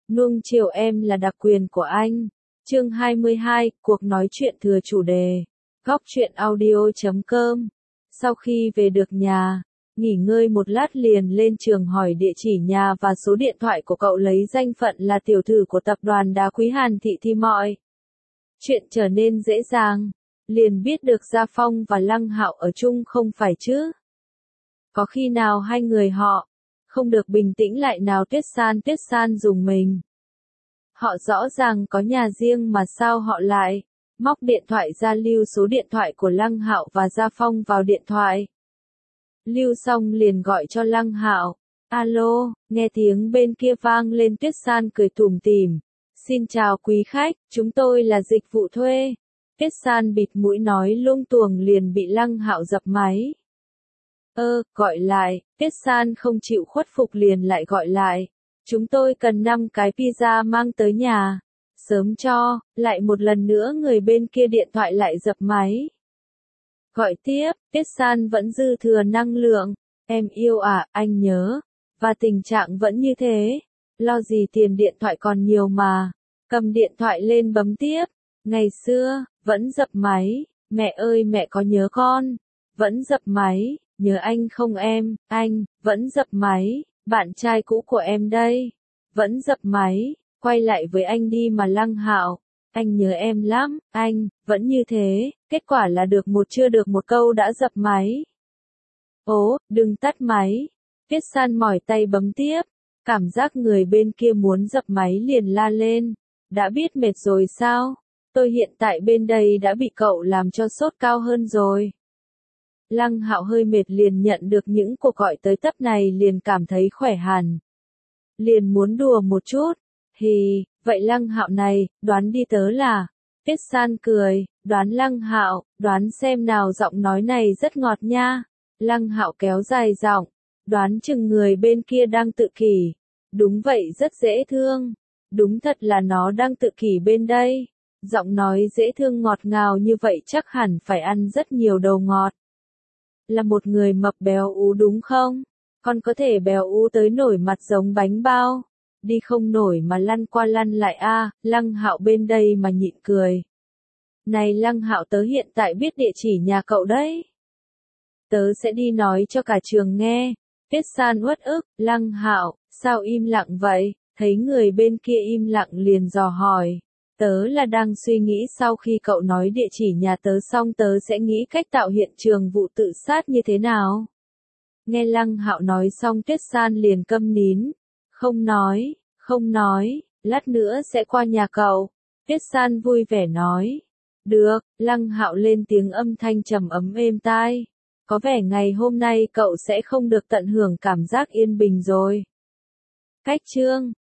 Nuông chiều em là đặc quyền của anh. Chương 22, cuộc nói chuyện thừa chủ đề. Góc truyện audio.com. Sau khi về được nhà, nghỉ ngơi một lát liền lên trường hỏi địa chỉ nhà và số điện thoại của cậu, lấy danh phận là tiểu thư của tập đoàn đá quý Hàn Thị thì mọi chuyện trở nên dễ dàng. Liền biết được Gia Phong và Lăng Hạo ở chung không phải chứ. Có khi nào hai người họ không được bình tĩnh lại nào? Tuyết San dùng mình. Họ rõ ràng có nhà riêng mà sao họ lại móc điện thoại ra lưu số điện thoại của Lăng Hạo và Gia Phong vào điện thoại. Lưu xong liền gọi cho Lăng Hạo. Alo, nghe tiếng bên kia vang lên. Tuyết San cười tủm tỉm. Xin chào quý khách, chúng tôi là dịch vụ thuê. Tuyết San bịt mũi nói lung tuồng liền bị Lăng Hạo dập máy. Gọi lại. Tuyết San không chịu khuất phục liền lại gọi lại. Chúng tôi cần 5 cái pizza mang tới nhà. Sớm cho. Lại một lần nữa người bên kia điện thoại lại dập máy. Gọi tiếp. Tuyết San vẫn dư thừa năng lượng. Em yêu à, anh nhớ. Và tình trạng vẫn như thế. Lo gì, tiền điện thoại còn nhiều mà. Cầm điện thoại lên bấm tiếp. Ngày xưa, vẫn dập máy. Mẹ ơi, mẹ có nhớ con? Vẫn dập máy. Nhớ anh không em? Anh, vẫn dập máy. Bạn trai cũ của em đây. Vẫn dập máy. Quay lại với anh đi mà Lăng Hạo. Anh nhớ em lắm. Anh, vẫn như thế. Kết quả là được một chưa được một câu đã dập máy. Ố, đừng tắt máy. Tuyết San mỏi tay bấm tiếp. Cảm giác người bên kia muốn dập máy liền la lên. Đã biết mệt rồi sao? Tôi hiện tại bên đây đã bị cậu làm cho sốt cao hơn rồi. Lăng Hạo hơi mệt liền nhận được những cuộc gọi tới tấp này liền cảm thấy khỏe hẳn. Liền muốn đùa một chút. Hì, vậy Lăng Hạo này, đoán đi tớ là. Tuyết San cười, đoán Lăng Hạo, đoán xem nào, giọng nói này rất ngọt nha. Lăng Hạo kéo dài giọng, đoán chừng người bên kia đang tự kỷ. Đúng vậy, rất dễ thương. Đúng thật là nó đang tự kỷ bên đây. Giọng nói dễ thương ngọt ngào như vậy chắc hẳn phải ăn rất nhiều đầu ngọt. Là một người mập béo ú đúng không? Con có thể béo ú tới nổi mặt giống bánh bao. Đi không nổi mà lăn qua lăn lại a. Lăng Hạo bên đây mà nhịn cười. Này Lăng Hạo, tớ hiện tại biết địa chỉ nhà cậu đấy. Tớ sẽ đi nói cho cả trường nghe. Tuyết San uất ức. Lăng Hạo, sao im lặng vậy? Thấy người bên kia im lặng liền dò hỏi. Tớ là đang suy nghĩ sau khi cậu nói địa chỉ nhà tớ xong tớ sẽ nghĩ cách tạo hiện trường vụ tự sát như thế nào. Nghe Lăng Hạo nói xong Tuyết San liền câm nín. Không nói, lát nữa sẽ qua nhà cậu. Tuyết San vui vẻ nói. Được, Lăng Hạo lên tiếng âm thanh trầm ấm êm tai. Có vẻ ngày hôm nay cậu sẽ không được tận hưởng cảm giác yên bình rồi. Cách chương